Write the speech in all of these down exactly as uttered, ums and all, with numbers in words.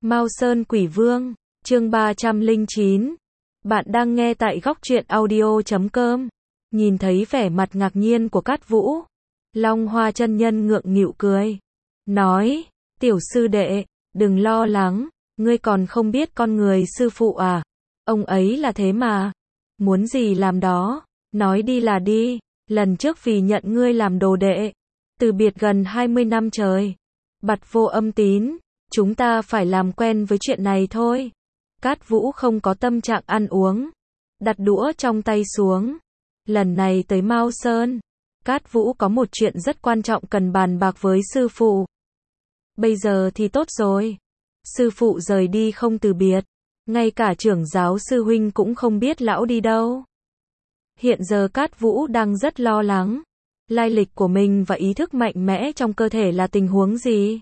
Mao Sơn Quỷ Vương, chương ba trăm lẻ chín. Bạn đang nghe tại góc truyện audio chấm com. Nhìn thấy vẻ mặt ngạc nhiên của Cát Vũ, Long Hoa chân nhân ngượng nghịu cười, nói, tiểu sư đệ, đừng lo lắng, ngươi còn không biết con người sư phụ à, ông ấy là thế mà, muốn gì làm đó, nói đi là đi, lần trước vì nhận ngươi làm đồ đệ, từ biệt gần hai mươi năm trời, bặt vô âm tín, chúng ta phải làm quen với chuyện này thôi. Cát Vũ không có tâm trạng ăn uống, đặt đũa trong tay xuống. Lần này tới Mao Sơn, Cát Vũ có một chuyện rất quan trọng cần bàn bạc với sư phụ. Bây giờ thì tốt rồi, sư phụ rời đi không từ biệt, ngay cả trưởng giáo sư huynh cũng không biết lão đi đâu. Hiện giờ Cát Vũ đang rất lo lắng, lai lịch của mình và ý thức mạnh mẽ trong cơ thể là tình huống gì.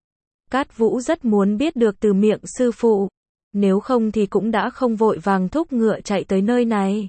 Cát Vũ rất muốn biết được từ miệng sư phụ, nếu không thì cũng đã không vội vàng thúc ngựa chạy tới nơi này.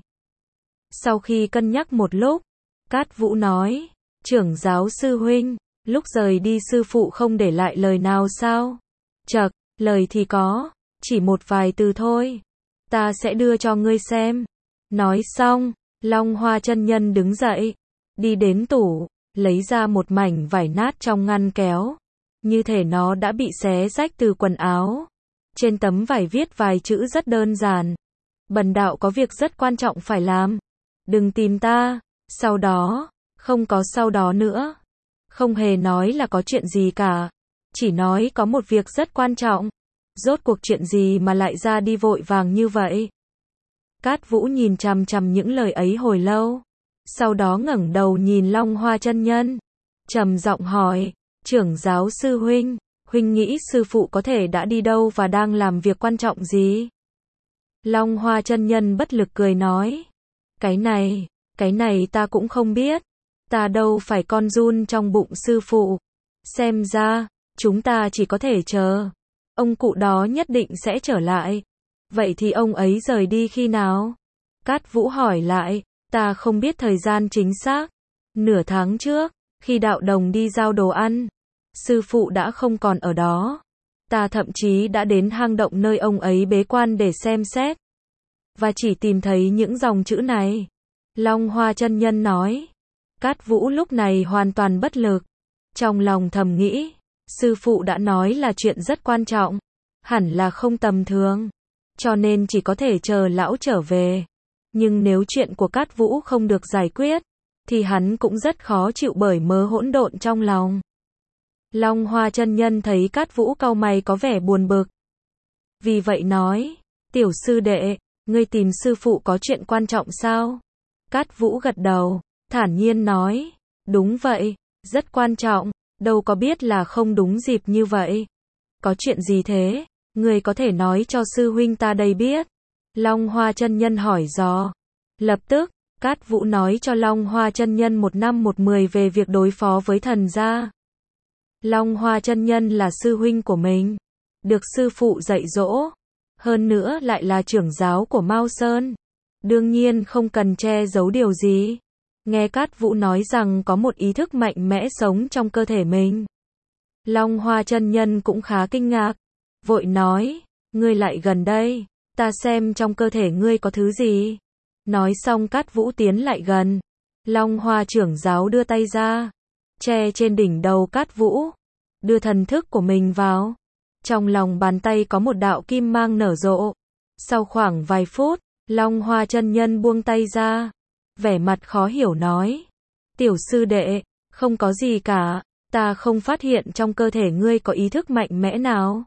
Sau khi cân nhắc một lúc, Cát Vũ nói, trưởng giáo sư huynh, lúc rời đi sư phụ không để lại lời nào sao? Chậc, lời thì có, chỉ một vài từ thôi, ta sẽ đưa cho ngươi xem. Nói xong, Long Hoa chân nhân đứng dậy, đi đến tủ, lấy ra một mảnh vải nát trong ngăn kéo, như thể nó đã bị xé rách từ quần áo. Trên tấm vải viết vài chữ rất đơn giản. Bần đạo có việc rất quan trọng phải làm. Đừng tìm ta. Sau đó, không có sau đó nữa. Không hề nói là có chuyện gì cả. Chỉ nói có một việc rất quan trọng. Rốt cuộc chuyện gì mà lại ra đi vội vàng như vậy? Cát Vũ nhìn chằm chằm những lời ấy hồi lâu. Sau đó ngẩng đầu nhìn Long Hoa chân nhân, trầm giọng hỏi, trưởng giáo sư huynh, huynh nghĩ sư phụ có thể đã đi đâu và đang làm việc quan trọng gì? Long Hoa chân nhân bất lực cười nói, cái này, cái này ta cũng không biết, ta đâu phải con giun trong bụng sư phụ, xem ra, chúng ta chỉ có thể chờ, ông cụ đó nhất định sẽ trở lại, vậy thì ông ấy rời đi khi nào? Cát Vũ hỏi lại, ta không biết thời gian chính xác, nửa tháng trước, khi đạo đồng đi giao đồ ăn, sư phụ đã không còn ở đó. Ta thậm chí đã đến hang động nơi ông ấy bế quan để xem xét, và chỉ tìm thấy những dòng chữ này. Long Hoa chân nhân nói. Cát Vũ lúc này hoàn toàn bất lực. Trong lòng thầm nghĩ, sư phụ đã nói là chuyện rất quan trọng, hẳn là không tầm thường, cho nên chỉ có thể chờ lão trở về. Nhưng nếu chuyện của Cát Vũ không được giải quyết, thì hắn cũng rất khó chịu bởi mớ hỗn độn trong lòng. Long Hoa chân nhân thấy Cát Vũ cau mày có vẻ buồn bực. Vì vậy nói, tiểu sư đệ, ngươi tìm sư phụ có chuyện quan trọng sao? Cát Vũ gật đầu, thản nhiên nói, đúng vậy, rất quan trọng, đâu có biết là không đúng dịp như vậy. Có chuyện gì thế? Ngươi có thể nói cho sư huynh ta đây biết. Long Hoa chân nhân hỏi dò. Lập tức, Cát Vũ nói cho Long Hoa chân nhân một năm một mười về việc đối phó với thần gia. Long Hoa chân nhân là sư huynh của mình, được sư phụ dạy dỗ, hơn nữa lại là trưởng giáo của Mao Sơn, đương nhiên không cần che giấu điều gì. Nghe Cát Vũ nói rằng có một ý thức mạnh mẽ sống trong cơ thể mình, Long Hoa chân nhân cũng khá kinh ngạc, vội nói, ngươi lại gần đây, ta xem trong cơ thể ngươi có thứ gì. Nói xong Cát Vũ tiến lại gần, Long Hoa trưởng giáo đưa tay ra, che trên đỉnh đầu Cát Vũ, đưa thần thức của mình vào. Trong lòng bàn tay có một đạo kim mang nở rộ. Sau khoảng vài phút, Long Hoa chân nhân buông tay ra, vẻ mặt khó hiểu nói, tiểu sư đệ, không có gì cả, ta không phát hiện trong cơ thể ngươi có ý thức mạnh mẽ nào.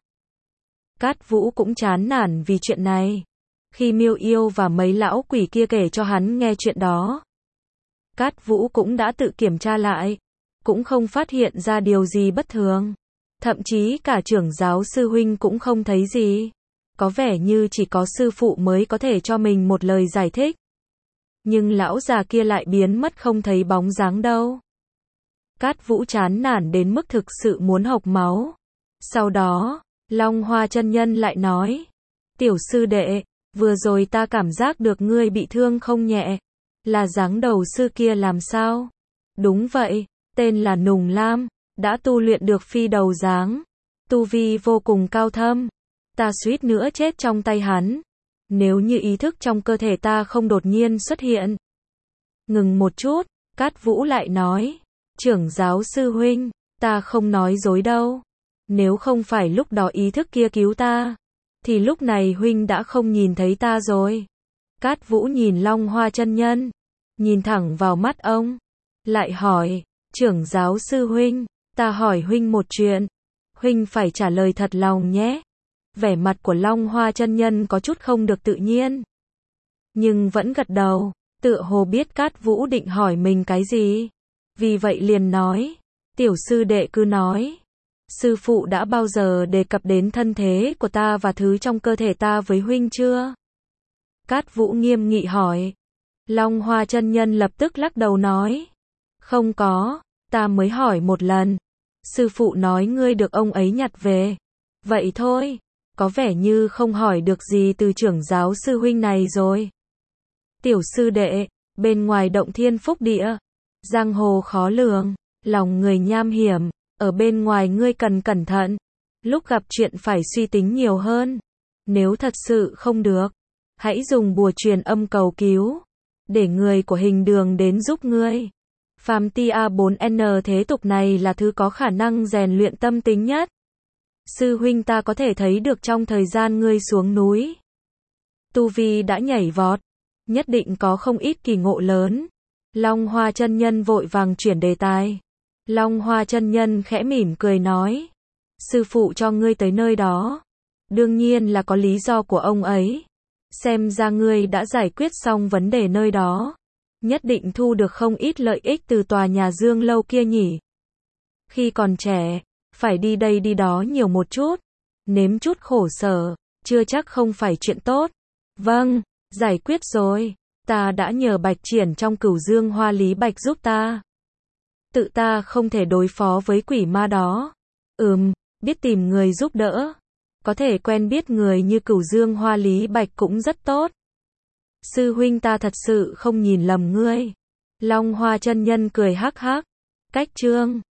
Cát Vũ cũng chán nản vì chuyện này. Khi Miêu Yêu và mấy lão quỷ kia kể cho hắn nghe chuyện đó, Cát Vũ cũng đã tự kiểm tra lại, cũng không phát hiện ra điều gì bất thường. Thậm chí cả trưởng giáo sư huynh cũng không thấy gì. Có vẻ như chỉ có sư phụ mới có thể cho mình một lời giải thích. Nhưng lão già kia lại biến mất không thấy bóng dáng đâu. Cát Vũ chán nản đến mức thực sự muốn hộc máu. Sau đó, Long Hoa chân nhân lại nói, tiểu sư đệ, vừa rồi ta cảm giác được ngươi bị thương không nhẹ. Là dáng đầu sư kia làm sao? Đúng vậy, tên là Nùng Lam, đã tu luyện được phi đầu dáng, tu vi vô cùng cao thâm. ta suýt nữa chết trong tay hắn. Nếu như ý thức trong cơ thể ta không đột nhiên xuất hiện. Ngừng một chút, Cát Vũ lại nói, trưởng giáo sư huynh, ta không nói dối đâu. Nếu không phải lúc đó ý thức kia cứu ta, thì lúc này huynh đã không nhìn thấy ta rồi. Cát Vũ nhìn Long Hoa chân nhân, nhìn thẳng vào mắt ông, lại hỏi, trưởng giáo sư huynh, ta hỏi huynh một chuyện, huynh phải trả lời thật lòng nhé. Vẻ mặt của Long Hoa chân nhân có chút không được tự nhiên, nhưng vẫn gật đầu, tựa hồ biết Cát Vũ định hỏi mình cái gì. Vì vậy liền nói, tiểu sư đệ cứ nói. Sư phụ đã bao giờ đề cập đến thân thế của ta và thứ trong cơ thể ta với huynh chưa? Cát Vũ nghiêm nghị hỏi. Long Hoa chân nhân lập tức lắc đầu nói, không có, ta mới hỏi một lần. Sư phụ nói ngươi được ông ấy nhặt về. Vậy thôi, có vẻ như không hỏi được gì từ trưởng giáo sư huynh này rồi. Tiểu sư đệ, bên ngoài động thiên phúc địa, giang hồ khó lường, lòng người nham hiểm, ở bên ngoài ngươi cần cẩn thận. Lúc gặp chuyện phải suy tính nhiều hơn. Nếu thật sự không được, hãy dùng bùa truyền âm cầu cứu, để người của hình đường đến giúp ngươi. Phàm tia bốn N thế tục này là thứ có khả năng rèn luyện tâm tính nhất. Sư huynh ta có thể thấy được trong thời gian ngươi xuống núi, tu vi đã nhảy vọt, nhất định có không ít kỳ ngộ lớn. Long Hoa chân nhân vội vàng chuyển đề tài. Long Hoa chân nhân khẽ mỉm cười nói, sư phụ cho ngươi tới nơi đó, đương nhiên là có lý do của ông ấy. Xem ra ngươi đã giải quyết xong vấn đề nơi đó, nhất định thu được không ít lợi ích từ tòa nhà Dương lâu kia nhỉ. Khi còn trẻ, phải đi đây đi đó nhiều một chút, nếm chút khổ sở, chưa chắc không phải chuyện tốt. Vâng, giải quyết rồi, ta đã nhờ Bạch Triển trong Cửu Dương Hoa Lý Bạch giúp ta. Tự ta không thể đối phó với quỷ ma đó. Ừm, biết tìm người giúp đỡ. Có thể quen biết người như Cửu Dương Hoa Lý Bạch cũng rất tốt. Sư huynh ta thật sự không nhìn lầm ngươi. Long Hoa chân nhân cười hắc hắc. Cách chương